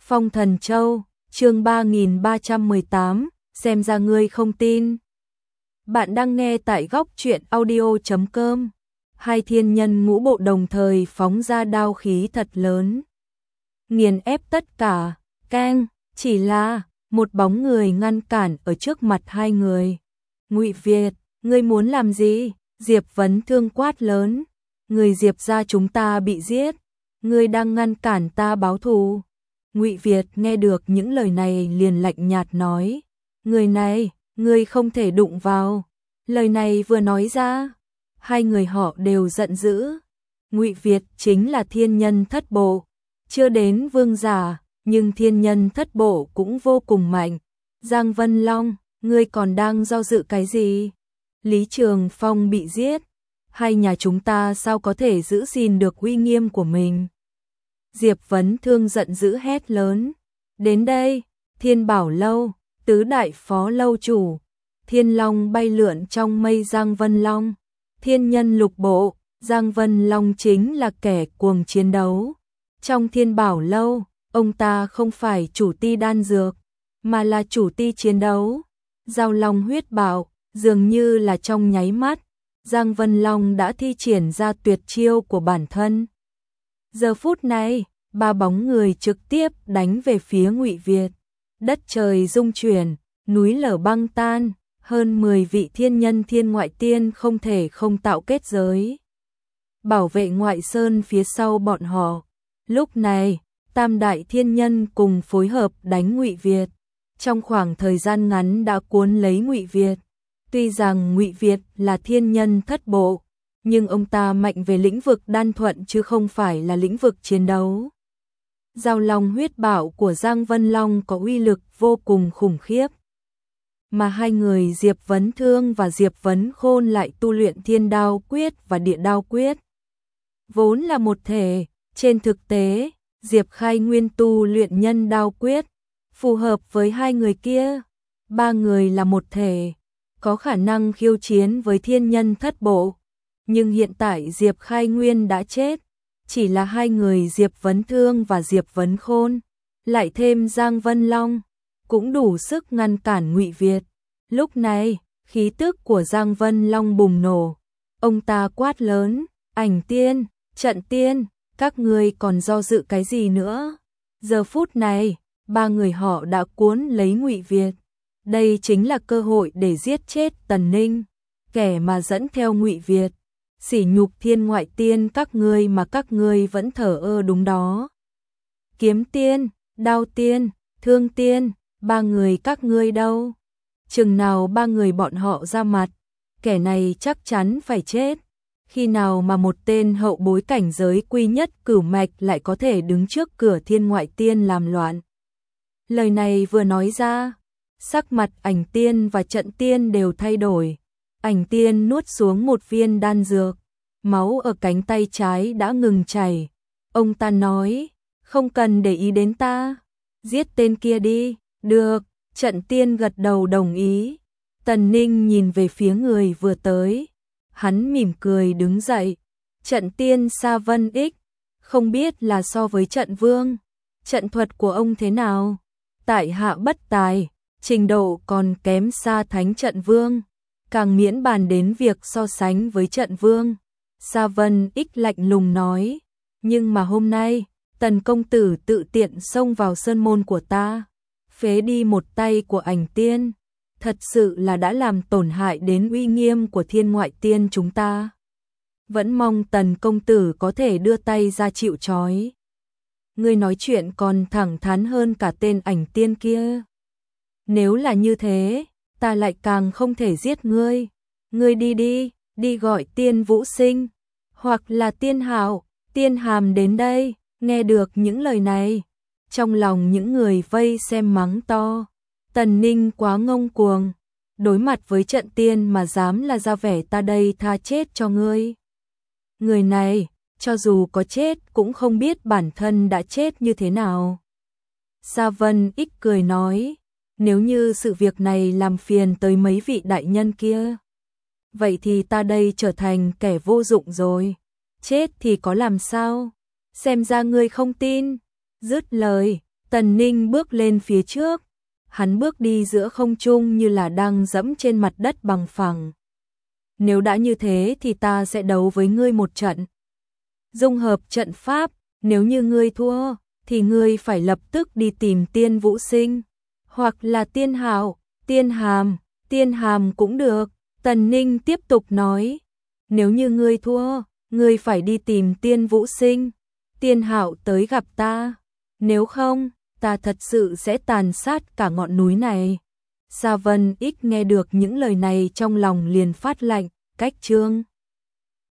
Phong Thần Châu, chương 3318, xem ra ngươi không tin. Bạn đang nghe tại góc truyện audio.com. Hai thiên nhân ngũ bộ đồng thời phóng ra đao khí thật lớn, nghiền ép tất cả. Keng, chỉ là một bóng người ngăn cản ở trước mặt hai người. Ngụy Việt, ngươi muốn làm gì? Diệp Vấn Thương quát lớn. Người Diệp gia chúng ta bị giết, ngươi đang ngăn cản ta báo thù. Ngụy Việt nghe được những lời này liền lạnh nhạt nói, người này, ngươi không thể đụng vào. Lời này vừa nói ra, hai người họ đều giận dữ. Ngụy Việt chính là thiên nhân thất bộ, chưa đến vương giả, nhưng thiên nhân thất bộ cũng vô cùng mạnh. Giang Vân Long, ngươi còn đang do dự cái gì? Lý Trường Phong bị giết, hai nhà chúng ta sao có thể giữ gìn được uy nghiêm của mình? Diệp Vấn Thương giận dữ hét lớn. Đến đây, Thiên Bảo Lâu, tứ đại phó lâu chủ, Thiên Long bay lượn trong mây. Giang Vân Long, thiên nhân lục bộ. Giang Vân Long chính là kẻ cuồng chiến đấu. Trong Thiên Bảo Lâu, ông ta không phải chủ ty đan dược, mà là chủ ty chiến đấu. Giao Long huyết bạo, dường như là trong nháy mắt, Giang Vân Long đã thi triển ra tuyệt chiêu của bản thân. Giờ phút này, ba bóng người trực tiếp đánh về phía Ngụy Việt. Đất trời rung chuyển, núi lở băng tan, hơn 10 vị thiên nhân thiên ngoại tiên không thể không tạo kết giới bảo vệ ngoại sơn phía sau bọn họ. Lúc này, tam đại thiên nhân cùng phối hợp đánh Ngụy Việt. Trong khoảng thời gian ngắn đã cuốn lấy Ngụy Việt. Tuy rằng Ngụy Việt là thiên nhân thất bộ, nhưng ông ta mạnh về lĩnh vực đan thuận chứ không phải là lĩnh vực chiến đấu. Giao Long huyết bạo của Giang Vân Long có uy lực vô cùng khủng khiếp. Mà hai người Diệp Vấn Thương và Diệp Vấn Khôn lại tu luyện Thiên Đao Quyết và Địa Đao Quyết, vốn là một thể. Trên thực tế, Diệp Khai Nguyên tu luyện Nhân Đao Quyết, phù hợp với hai người kia. Ba người là một thể, có khả năng khiêu chiến với thiên nhân thất bộ. Nhưng hiện tại Diệp Khai Nguyên đã chết, chỉ là hai người Diệp Vấn Thương và Diệp Vấn Khôn, lại thêm Giang Vân Long, cũng đủ sức ngăn cản Ngụy Việt. Lúc này, khí tức của Giang Vân Long bùng nổ. Ông ta quát lớn, Ảnh Tiên, Trận Tiên, các ngươi còn do dự cái gì nữa? Giờ phút này, ba người họ đã cuốn lấy Ngụy Việt. Đây chính là cơ hội để giết chết Tần Ninh, kẻ mà dẫn theo Ngụy Việt. Sỉ nhục thiên ngoại tiên các ngươi mà các ngươi vẫn thờ ơ đúng đó. Kiếm Tiên, Đao Tiên, Thương Tiên, ba người các ngươi đâu? Chừng nào ba người bọn họ ra mặt, kẻ này chắc chắn phải chết. Khi nào mà một tên hậu bối cảnh giới quy nhất cửu mạch lại có thể đứng trước cửa thiên ngoại tiên làm loạn? Lời này vừa nói ra, sắc mặt Ảnh Tiên và Trận Tiên đều thay đổi. Ảnh Tiên nuốt xuống một viên đan dược, máu ở cánh tay trái đã ngừng chảy. Ông ta nói, không cần để ý đến ta, giết tên kia đi. Được, Trận Tiên gật đầu đồng ý. Tần Ninh nhìn về phía người vừa tới, hắn mỉm cười đứng dậy. Trận Tiên Sa Vân Ích, không biết là so với Trận Vương, trận thuật của ông thế nào? Tại hạ bất tài, trình độ còn kém xa Thánh Trận Vương, càng miễn bàn đến việc so sánh với Trận Vương. Sa Vân Ích lạnh lùng nói, nhưng mà hôm nay, Tần công tử tự tiện xông vào sơn môn của ta, phế đi một tay của Ảnh Tiên, thật sự là đã làm tổn hại đến uy nghiêm của thiên ngoại tiên chúng ta. Vẫn mong Tần công tử có thể đưa tay ra chịu trói. Ngươi nói chuyện còn thẳng thắn hơn cả tên Ảnh Tiên kia. Nếu là như thế, ta lại càng không thể giết ngươi. Ngươi đi đi, đi gọi Tiên Vũ Sinh, hoặc là Tiên Hạo, Tiên Hàm đến đây. Nghe được những lời này, trong lòng những người vây xem mắng to, Tần Ninh quá ngông cuồng, đối mặt với Trận Tiên mà dám là ra vẻ ta đây tha chết cho ngươi. Người này, cho dù có chết cũng không biết bản thân đã chết như thế nào. Sa Vân Ích cười nói, nếu như sự việc này làm phiền tới mấy vị đại nhân kia, vậy thì ta đây trở thành kẻ vô dụng rồi. Chết thì có làm sao? Xem ra ngươi không tin. Dứt lời, Tần Ninh bước lên phía trước, hắn bước đi giữa không trung như là đang dẫm trên mặt đất bằng phẳng. Nếu đã như thế thì ta sẽ đấu với ngươi một trận. Dung hợp trận pháp, nếu như ngươi thua, thì ngươi phải lập tức đi tìm Tiên Vũ Sinh, hoặc là Tiên Hạo, Tiên Hàm cũng được. Tần Ninh tiếp tục nói, nếu như ngươi thua, ngươi phải đi tìm Tiên Vũ Sinh, Tiên Hạo tới gặp ta, nếu không, ta thật sự sẽ tàn sát cả ngọn núi này. Sa Vân Ích nghe được những lời này trong lòng liền phát lạnh, cách chương